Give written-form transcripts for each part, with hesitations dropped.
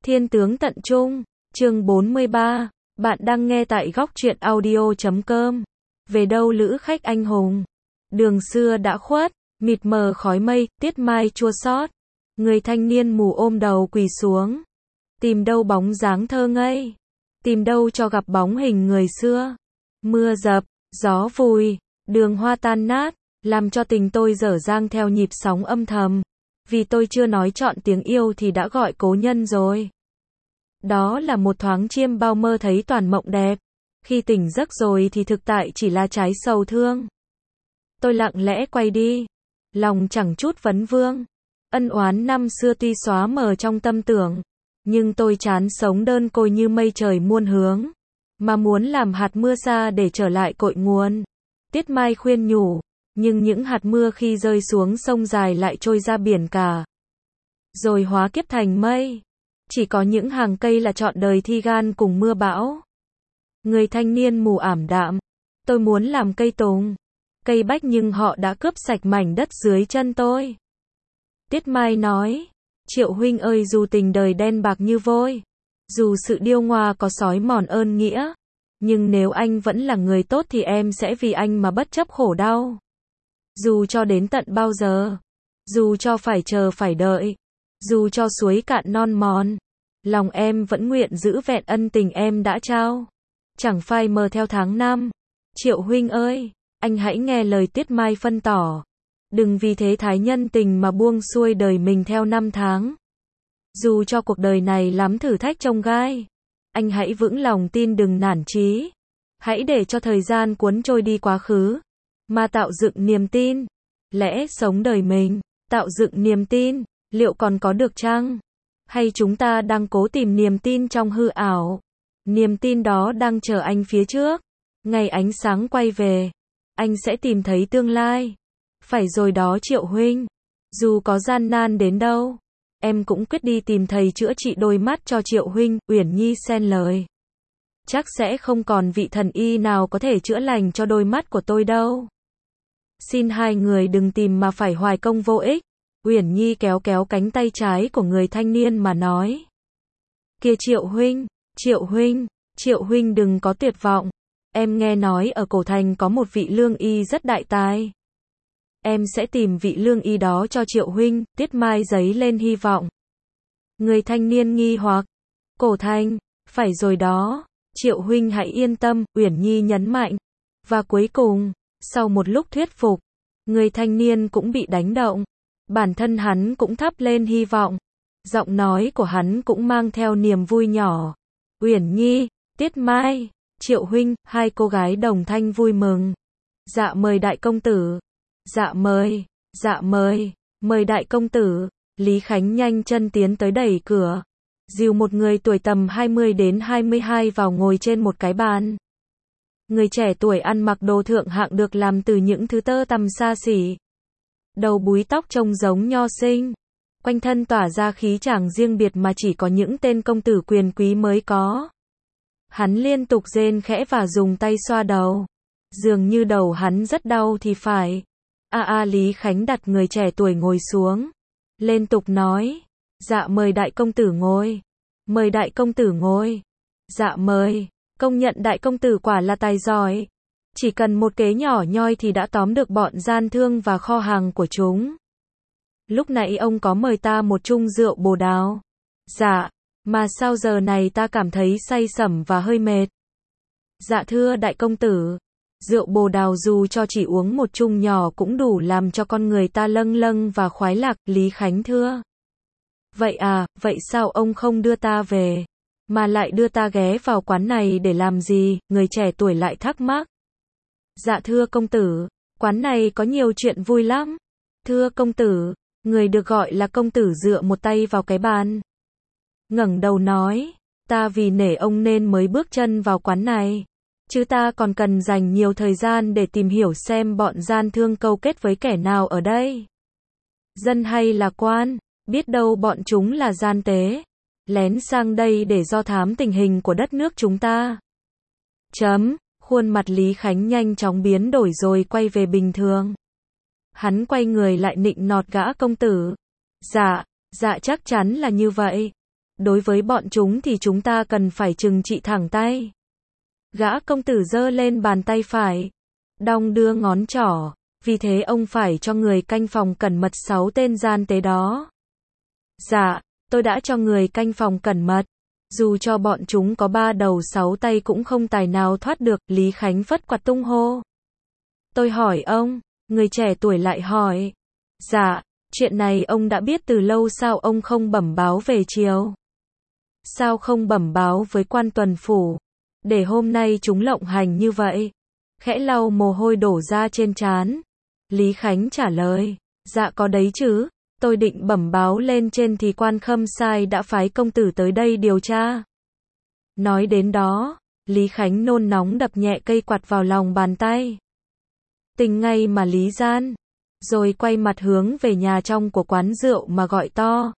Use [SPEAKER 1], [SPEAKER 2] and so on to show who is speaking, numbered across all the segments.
[SPEAKER 1] Thiên tướng tận trung, chương 43, bạn đang nghe tại góc truyện audio.com. Về đâu lữ khách anh hùng? Đường xưa đã khuất, mịt mờ khói mây, tiết mai chua xót. Người thanh niên mù ôm đầu quỳ xuống. Tìm đâu bóng dáng thơ ngây? Tìm đâu cho gặp bóng hình người xưa? Mưa dập, gió vùi, đường hoa tan nát, làm cho tình tôi dở dang theo nhịp sóng âm thầm. Vì tôi chưa nói trọn tiếng yêu thì đã gọi cố nhân rồi. Đó là một thoáng chiêm bao mơ thấy toàn mộng đẹp. Khi tỉnh giấc rồi thì thực tại chỉ là trái sầu thương. Tôi lặng lẽ quay đi. Lòng chẳng chút vấn vương. Ân oán năm xưa tuy xóa mờ trong tâm tưởng. Nhưng tôi chán sống đơn côi như mây trời muôn hướng. Mà muốn làm hạt mưa xa để trở lại cội nguồn. Tiết Mai khuyên nhủ. Nhưng những hạt mưa khi rơi xuống sông dài lại trôi ra biển cả. Rồi hóa kiếp thành mây. Chỉ có những hàng cây là trọn đời thi gan cùng mưa bão. Người thanh niên mù ảm đạm. Tôi muốn làm cây tùng, cây bách nhưng họ đã cướp sạch mảnh đất dưới chân tôi. Tiết Mai nói. Triệu huynh ơi, dù tình đời đen bạc như vôi, dù sự điêu ngoa có xói mòn ơn nghĩa, nhưng nếu anh vẫn là người tốt thì em sẽ vì anh mà bất chấp khổ đau. Dù cho đến tận bao giờ, dù cho phải chờ phải đợi, dù cho suối cạn non mòn, lòng em vẫn nguyện giữ vẹn ân tình em đã trao. Chẳng phai mờ theo tháng năm. Triệu huynh ơi, anh hãy nghe lời Tiết Mai phân tỏ. Đừng vì thế thái nhân tình mà buông xuôi đời mình theo năm tháng. Dù cho cuộc đời này lắm thử thách chông gai, anh hãy vững lòng tin, đừng nản chí. Hãy để cho thời gian cuốn trôi đi quá khứ, mà tạo dựng niềm tin. Lẽ sống đời mình, tạo dựng niềm tin, liệu còn có được chăng? Hay chúng ta đang cố tìm niềm tin trong hư ảo? Niềm tin đó đang chờ anh phía trước. Ngày ánh sáng quay về, anh sẽ tìm thấy tương lai. Phải rồi đó Triệu huynh. Dù có gian nan đến đâu, em cũng quyết đi tìm thầy chữa trị đôi mắt cho Triệu huynh. Uyển Nhi xen lời. Chắc sẽ không còn vị thần y nào có thể chữa lành cho đôi mắt của tôi đâu. Xin hai người đừng tìm mà phải hoài công vô ích. Uyển Nhi kéo kéo cánh tay trái của người thanh niên mà nói. Kìa Triệu huynh, Triệu huynh đừng có tuyệt vọng. Em nghe nói ở cổ thành có một vị lương y rất đại tài. Em sẽ tìm vị lương y đó cho Triệu huynh. Tiết Mai giấy lên hy vọng. Người thanh niên nghi hoặc. Cổ thành, phải rồi đó. Triệu huynh hãy yên tâm, Uyển Nhi nhấn mạnh. Và cuối cùng, sau một lúc thuyết phục, người thanh niên cũng bị đánh động. Bản thân hắn cũng thắp lên hy vọng. Giọng nói của hắn cũng mang theo niềm vui nhỏ. Uyển Nhi, Tiết Mai, Triệu huynh, hai cô gái đồng thanh vui mừng. Dạ mời đại công tử. Dạ mời, mời đại công tử. Lý Khánh nhanh chân tiến tới đẩy cửa. Dìu một người tuổi tầm 20 đến 22 vào ngồi trên một cái bàn. Người trẻ tuổi ăn mặc đồ thượng hạng được làm từ những thứ tơ tằm xa xỉ. Đầu búi tóc trông giống nho sinh. Quanh thân tỏa ra khí chàng riêng biệt mà chỉ có những tên công tử quyền quý mới có. Hắn liên tục rên khẽ và dùng tay xoa đầu. Dường như đầu hắn rất đau thì phải. Lý Khánh đặt người trẻ tuổi ngồi xuống. Liên tục nói. Dạ mời đại công tử ngồi. Mời đại công tử ngồi. Dạ mời. Công nhận đại công tử quả là tài giỏi. Chỉ cần một kế nhỏ nhoi thì đã tóm được bọn gian thương và kho hàng của chúng. Lúc nãy ông có mời ta một chung rượu bồ đào. Dạ, mà sao giờ này ta cảm thấy say sẩm và hơi mệt. Dạ thưa đại công tử, rượu bồ đào dù cho chỉ uống một chung nhỏ cũng đủ làm cho con người ta lâng lâng và khoái lạc. Lý Khánh thưa. Vậy à, vậy sao ông không đưa ta về, mà lại đưa ta ghé vào quán này để làm gì? Người trẻ tuổi lại thắc mắc. Dạ thưa công tử, quán này có nhiều chuyện vui lắm. Thưa công tử, người được gọi là công tử dựa một tay vào cái bàn. Ngẩng đầu nói, ta vì nể ông nên mới bước chân vào quán này. Chứ ta còn cần dành nhiều thời gian để tìm hiểu xem bọn gian thương câu kết với kẻ nào ở đây. Dân hay là quan, biết đâu bọn chúng là gian tế. Lén sang đây để do thám tình hình của đất nước chúng ta. Khuôn mặt Lý Khánh nhanh chóng biến đổi rồi quay về bình thường. Hắn quay người lại nịnh nọt gã công tử. Dạ chắc chắn là như vậy. đối với bọn chúng thì chúng ta cần phải trừng trị thẳng tay. Gã công tử giơ lên bàn tay phải, đong đưa ngón trỏ, vì thế ông phải cho người canh phòng cẩn mật 6 tên gian tế đó. Dạ, tôi đã cho người canh phòng cẩn mật. Dù cho bọn chúng có 3 đầu 6 tay cũng không tài nào thoát được, Lý Khánh phất quạt tung hô. Tôi hỏi ông, người trẻ tuổi lại hỏi. Dạ, chuyện này ông đã biết từ lâu sao ông không bẩm báo về chiều? Sao không bẩm báo với quan tuần phủ? Để hôm nay chúng lộng hành như vậy. Khẽ lau mồ hôi đổ ra trên trán. Lý Khánh trả lời, dạ có đấy chứ, tôi định bẩm báo lên trên thì quan Khâm Sai đã phái công tử tới đây điều tra. Nói đến đó, Lý Khánh nôn nóng đập nhẹ cây quạt vào lòng bàn tay. Tình ngay mà Lý gian, rồi quay mặt hướng về nhà trong của quán rượu mà gọi to.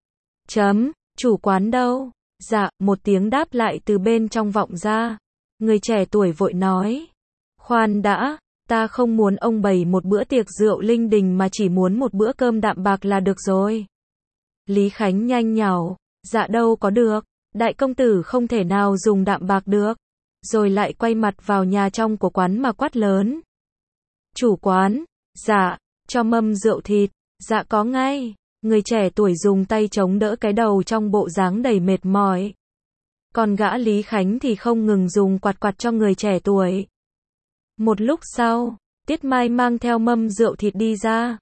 [SPEAKER 1] Chủ quán đâu? Dạ, một tiếng đáp lại từ bên trong vọng ra. Người trẻ tuổi vội nói. Khoan đã, ta không muốn ông bày một bữa tiệc rượu linh đình mà chỉ muốn một bữa cơm đạm bạc là được rồi. Lý Khánh nhanh nhảu. Dạ đâu có được, đại công tử không thể nào dùng đạm bạc được. Rồi lại quay mặt vào nhà trong của quán mà quát lớn. Chủ quán, dạ, cho mâm rượu thịt, dạ có ngay. Người trẻ tuổi dùng tay chống đỡ cái đầu trong bộ dáng đầy mệt mỏi. Còn gã Lý Khánh thì không ngừng dùng quạt quạt cho người trẻ tuổi. Một lúc sau, Tiết Mai mang theo mâm rượu thịt đi ra.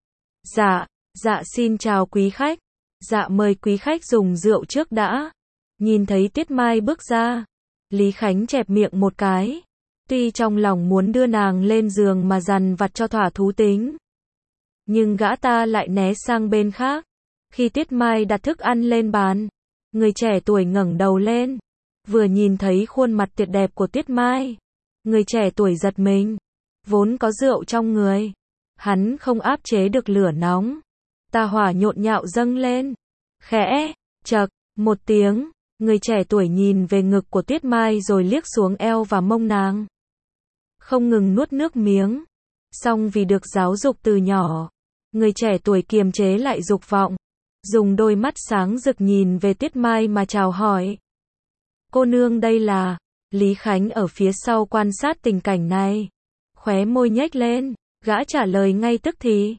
[SPEAKER 1] Dạ xin chào quý khách. Dạ mời quý khách dùng rượu trước đã. Nhìn thấy Tiết Mai bước ra, Lý Khánh chẹp miệng một cái. Tuy trong lòng muốn đưa nàng lên giường mà dằn vặt cho thỏa thú tính, nhưng gã ta lại né sang bên khác. Khi Tiết Mai đặt thức ăn lên bàn, người trẻ tuổi ngẩng đầu lên, vừa nhìn thấy khuôn mặt tuyệt đẹp của Tiết Mai, người trẻ tuổi giật mình. Vốn có rượu trong người, hắn không áp chế được lửa nóng, tà hỏa nhộn nhạo dâng lên. Khẽ, chậc, một tiếng, người trẻ tuổi nhìn về ngực của Tiết Mai rồi liếc xuống eo và mông nàng. Không ngừng nuốt nước miếng. Song vì được giáo dục từ nhỏ, người trẻ tuổi kiềm chế lại dục vọng, dùng đôi mắt sáng rực nhìn về Tiết Mai mà chào hỏi. Cô nương đây là... Lý Khánh ở phía sau quan sát tình cảnh này, khóe môi nhếch lên, gã trả lời ngay tức thì.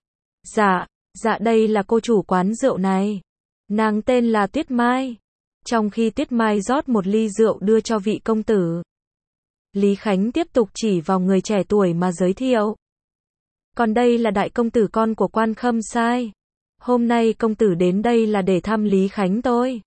[SPEAKER 1] Dạ đây là cô chủ quán rượu này. Nàng tên là Tiết Mai. Trong khi Tiết Mai rót một ly rượu đưa cho vị công tử, Lý Khánh tiếp tục chỉ vào người trẻ tuổi mà giới thiệu. Còn đây là đại công tử con của quan Khâm Sai. Hôm nay công tử đến đây là để thăm Lý Khánh tôi.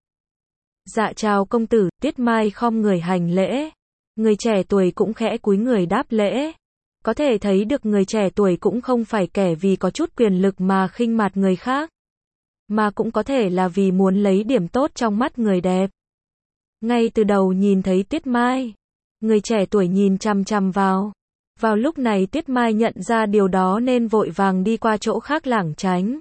[SPEAKER 1] Dạ chào công tử, Tiết Mai khom người hành lễ. Người trẻ tuổi cũng khẽ cúi người đáp lễ. Có thể thấy được người trẻ tuổi cũng không phải kẻ vì có chút quyền lực mà khinh mạt người khác, mà cũng có thể là vì muốn lấy điểm tốt trong mắt người đẹp. Ngay từ đầu nhìn thấy Tiết Mai, người trẻ tuổi nhìn chằm chằm vào. Vào lúc này Tiết Mai nhận ra điều đó nên vội vàng đi qua chỗ khác lảng tránh.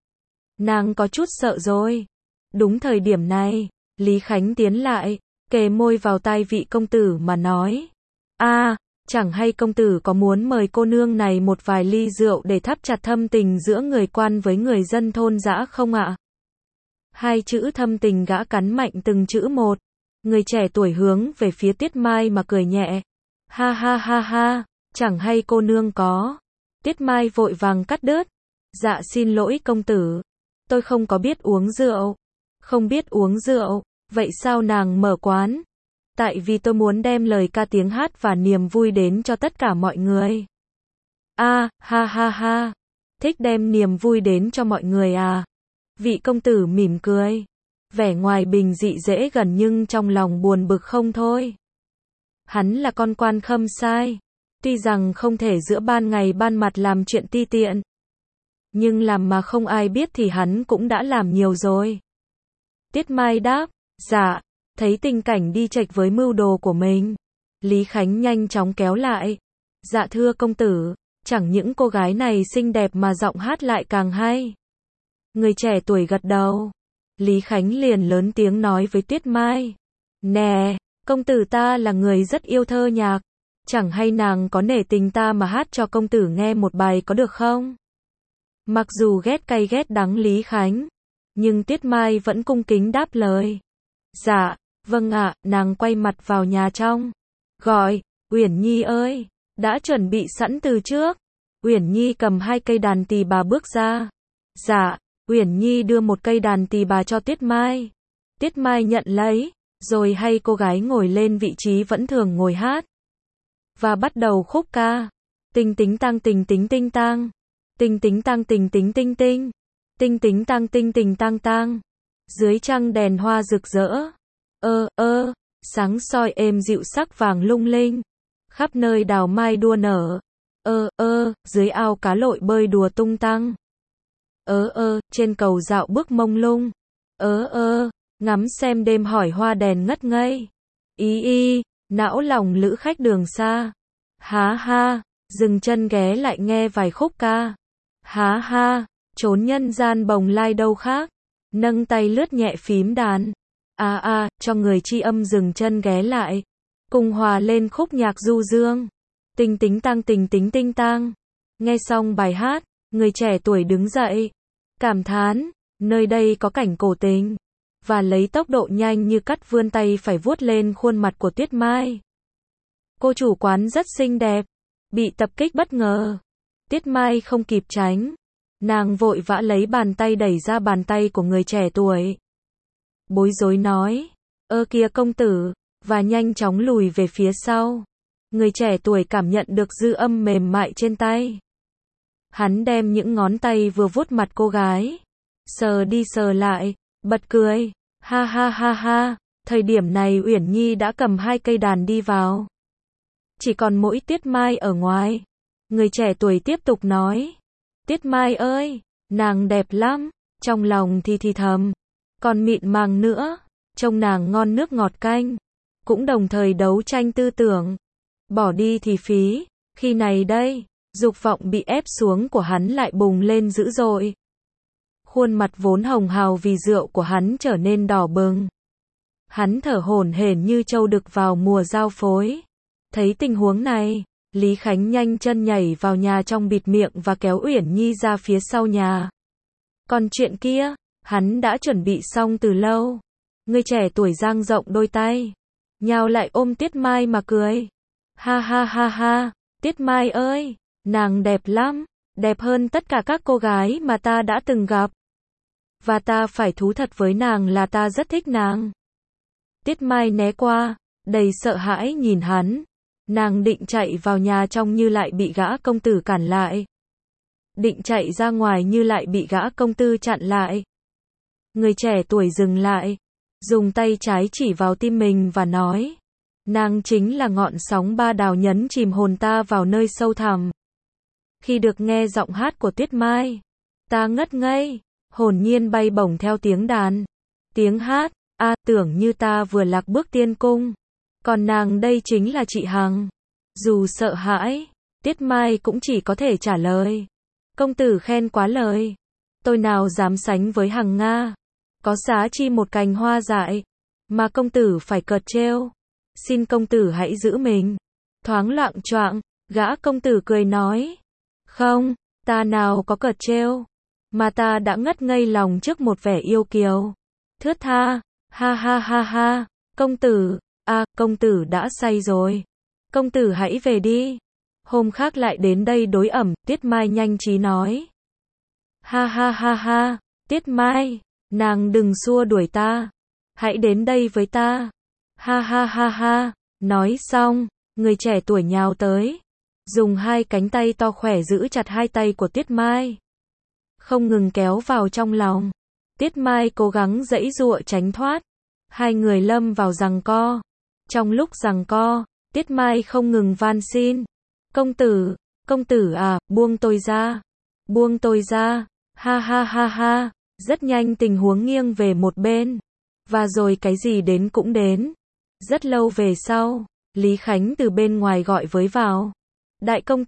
[SPEAKER 1] Nàng có chút sợ rồi. Đúng thời điểm này, Lý Khánh tiến lại, kề môi vào tai vị công tử mà nói. Chẳng hay công tử có muốn mời cô nương này một vài ly rượu để thắt chặt thâm tình giữa người quan với người dân thôn dã không ạ? Hai chữ thâm tình gã cắn mạnh từng chữ một. Người trẻ tuổi hướng về phía Tiết Mai mà cười nhẹ. Ha ha ha ha, chẳng hay cô nương có. Tiết Mai vội vàng cắt đứt. Dạ xin lỗi công tử, tôi không có biết uống rượu. Không biết uống rượu, vậy sao nàng mở quán? Tại vì tôi muốn đem lời ca tiếng hát và niềm vui đến cho tất cả mọi người. Ha ha ha, thích đem niềm vui đến cho mọi người à? Vị công tử mỉm cười, vẻ ngoài bình dị dễ gần nhưng trong lòng buồn bực không thôi. Hắn là con quan Khâm Sai, tuy rằng không thể giữa ban ngày ban mặt làm chuyện ti tiện, nhưng làm mà không ai biết thì hắn cũng đã làm nhiều rồi. Tiết Mai đáp, dạ, thấy tình cảnh đi chệch với mưu đồ của mình. Lý Khánh nhanh chóng kéo lại. Dạ thưa công tử, chẳng những cô gái này xinh đẹp mà giọng hát lại càng hay. Người trẻ tuổi gật đầu. Lý Khánh liền lớn tiếng nói với Tiết Mai. Nè, công tử ta là người rất yêu thơ nhạc. Chẳng hay nàng có nể tình ta mà hát cho công tử nghe một bài có được không? Mặc dù ghét cay ghét đắng Lý Khánh, nhưng Tiết Mai vẫn cung kính đáp lời. Dạ, vâng ạ, nàng quay mặt vào nhà trong. Gọi, Uyển Nhi ơi, đã chuẩn bị sẵn từ trước. Uyển Nhi cầm 2 cây đàn tỳ bà bước ra. Dạ, Uyển Nhi đưa một cây đàn tỳ bà cho Tiết Mai. Tiết Mai nhận lấy, rồi hay cô gái ngồi lên vị trí vẫn thường ngồi hát. Và bắt đầu khúc ca. Tinh tính tang tình tính tinh tang. Tinh tính tang tình tính tinh tinh. Tinh tính tang tinh tình tang tang. Dưới trăng đèn hoa rực rỡ. Sáng soi êm dịu sắc vàng lung linh. Khắp nơi đào mai đua nở. Dưới ao cá lội bơi đùa tung tăng. Trên cầu dạo bước mông lung. Ngắm xem đêm hỏi hoa đèn ngất ngây. Não lòng lữ khách đường xa. Há ha, dừng chân ghé lại nghe vài khúc ca. Há ha, trốn nhân gian bồng lai đâu khác. Nâng tay lướt nhẹ phím đàn. Cho người tri âm dừng chân ghé lại. Cùng hòa lên khúc nhạc du dương. Tình tính tang tình tính tinh tang. Nghe xong bài hát, người trẻ tuổi đứng dậy. Cảm thán, nơi đây có cảnh cổ tình. Và lấy tốc độ nhanh như cắt vươn tay phải vuốt lên khuôn mặt của Tiết Mai. Cô chủ quán rất xinh đẹp. Bị tập kích bất ngờ. Tiết Mai không kịp tránh. Nàng vội vã lấy bàn tay đẩy ra bàn tay của người trẻ tuổi. Bối rối nói, kìa công tử, và nhanh chóng lùi về phía sau. Người trẻ tuổi cảm nhận được dư âm mềm mại trên tay. Hắn đem những ngón tay vừa vuốt mặt cô gái. Sờ đi sờ lại, bật cười. Ha ha ha ha, thời điểm này Uyển Nhi đã cầm 2 cây đàn đi vào. Chỉ còn mỗi Tiết Mai ở ngoài. Người trẻ tuổi tiếp tục nói. Tiết Mai ơi, nàng đẹp lắm, trong lòng thì thầm. Còn mịn màng nữa, trông nàng ngon nước ngọt canh. Cũng đồng thời đấu tranh tư tưởng. Bỏ đi thì phí, khi này đây, dục vọng bị ép xuống của hắn lại bùng lên dữ dội. Khuôn mặt vốn hồng hào vì rượu của hắn trở nên đỏ bừng. Hắn thở hổn hển như trâu đực vào mùa giao phối. Thấy tình huống này, Lý Khánh nhanh chân nhảy vào nhà trong bịt miệng và kéo Uyển Nhi ra phía sau nhà. Còn chuyện kia, hắn đã chuẩn bị xong từ lâu. Người trẻ tuổi dang rộng đôi tay, nhào lại ôm Tiết Mai mà cười. Ha ha ha ha, Tiết Mai ơi, nàng đẹp lắm, đẹp hơn tất cả các cô gái mà ta đã từng gặp. Và ta phải thú thật với nàng là ta rất thích nàng. Tiết Mai né qua, đầy sợ hãi nhìn hắn. Nàng định chạy vào nhà trong như lại bị gã công tử cản lại. Định chạy ra ngoài như lại bị gã công tử chặn lại. Người trẻ tuổi dừng lại, dùng tay trái chỉ vào tim mình và nói. Nàng chính là ngọn sóng ba đào nhấn chìm hồn ta vào nơi sâu thẳm. Khi được nghe giọng hát của Tiết Mai, ta ngất ngây, hồn nhiên bay bổng theo tiếng đàn. Tiếng hát, tưởng như ta vừa lạc bước tiên cung. Còn nàng đây chính là chị Hằng. Dù sợ hãi, Tiết Mai cũng chỉ có thể trả lời. Công tử khen quá lời. Tôi nào dám sánh với Hằng Nga. Có giá chi một cành hoa dại. Mà công tử phải cợt trêu. Xin công tử hãy giữ mình. Thoáng loạng choạng, gã công tử cười nói. Không, ta nào có cợt trêu. Mà ta đã ngất ngây lòng trước một vẻ yêu kiều. Thướt tha, ha ha ha ha, công tử. Công tử đã say rồi. Công tử hãy về đi. Hôm khác lại đến đây đối ẩm, Tiết Mai nhanh trí nói. Ha ha ha ha, Tiết Mai, nàng đừng xua đuổi ta. Hãy đến đây với ta. Ha ha ha ha, nói xong, người trẻ tuổi nhào tới. Dùng 2 cánh tay to khỏe giữ chặt 2 tay của Tiết Mai. Không ngừng kéo vào trong lòng. Tiết Mai cố gắng giãy giụa tránh thoát. 2 người lâm vào giằng co. Trong lúc giằng co, Tiết Mai không ngừng van xin. Công tử à, buông tôi ra. Buông tôi ra. Ha ha ha ha. Rất nhanh tình huống nghiêng về một bên. Và rồi cái gì đến cũng đến. Rất lâu về sau, Lý Khánh từ bên ngoài gọi với vào. Đại công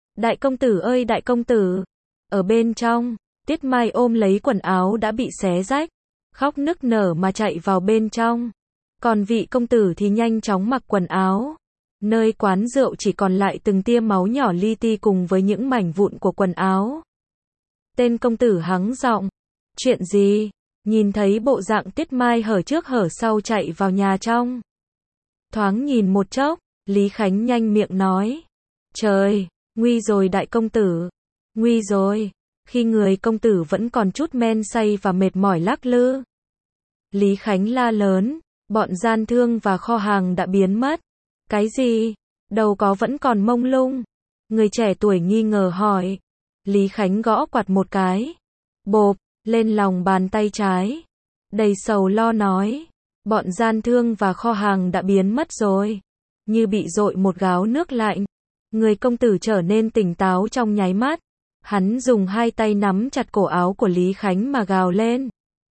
[SPEAKER 1] tử ơi đại công tử. Ở bên trong, Tiết Mai ôm lấy quần áo đã bị xé rách. Khóc nức nở mà chạy vào bên trong. Còn vị công tử thì nhanh chóng mặc quần áo. Nơi quán rượu chỉ còn lại từng tia máu nhỏ li ti cùng với những mảnh vụn của quần áo. Tên công tử hắng giọng. Chuyện gì? nhìn thấy bộ dạng Tiết Mai hở trước hở sau chạy vào nhà trong. Thoáng nhìn một chốc, Lý Khánh nhanh miệng nói. Trời, nguy rồi đại công tử, nguy rồi, khi người công tử vẫn còn chút men say và mệt mỏi lắc lư. Lý Khánh la lớn, bọn gian thương và kho hàng đã biến mất. Cái gì? Đâu có vẫn còn mông lung. Người trẻ tuổi nghi ngờ hỏi. Lý Khánh gõ quạt một cái. Bộp, lên lòng bàn tay trái. Đầy sầu lo nói. Bọn gian thương và kho hàng đã biến mất rồi. Như bị dội một gáo nước lạnh. Người công tử trở nên tỉnh táo trong nháy mắt. Hắn dùng hai tay nắm chặt cổ áo của Lý Khánh mà gào lên.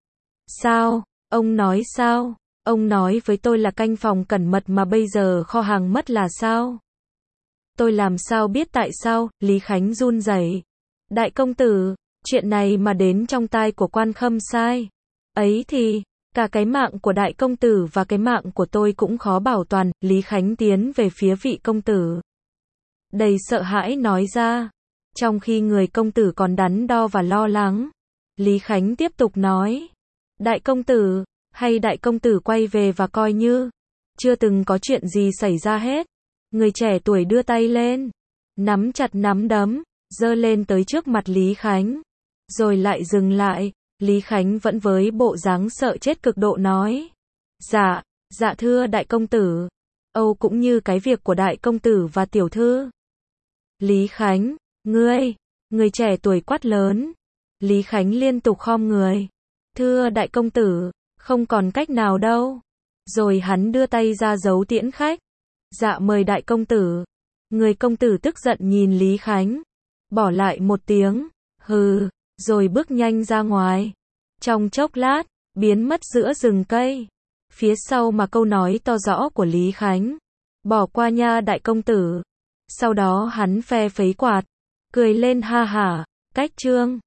[SPEAKER 1] Sao? Ông nói sao? Ông nói với tôi là canh phòng cẩn mật mà bây giờ kho hàng mất là sao? Tôi làm sao biết tại sao? Lý Khánh run rẩy. Đại công tử, chuyện này mà đến trong tai của quan khâm sai. Ấy thì, cả cái mạng của đại công tử và cái mạng của tôi cũng khó bảo toàn. Lý Khánh tiến về phía vị công tử. Đầy sợ hãi nói ra. Trong khi người công tử còn đắn đo và lo lắng, Lý Khánh tiếp tục nói. Đại công tử, hay đại công tử quay về và coi như chưa từng có chuyện gì xảy ra hết. Người trẻ tuổi đưa tay lên, nắm chặt nắm đấm, giơ lên tới trước mặt Lý Khánh, rồi lại dừng lại. Lý Khánh vẫn với bộ dáng sợ chết cực độ nói. Dạ, dạ thưa đại công tử. Âu cũng như cái việc của đại công tử và tiểu thư. Lý Khánh, người trẻ tuổi quát lớn. Lý Khánh liên tục khom người. Thưa đại công tử, không còn cách nào đâu. Rồi hắn đưa tay ra dấu tiễn khách. Dạ mời đại công tử. Người công tử tức giận nhìn Lý Khánh. Bỏ lại một tiếng. Hừ. Rồi bước nhanh ra ngoài. Trong chốc lát, biến mất giữa rừng cây. Phía sau mà câu nói to rõ của Lý Khánh. Bỏ qua nha đại công tử. Sau đó hắn phe phẩy quạt. Cười lên ha hả. Cách chương.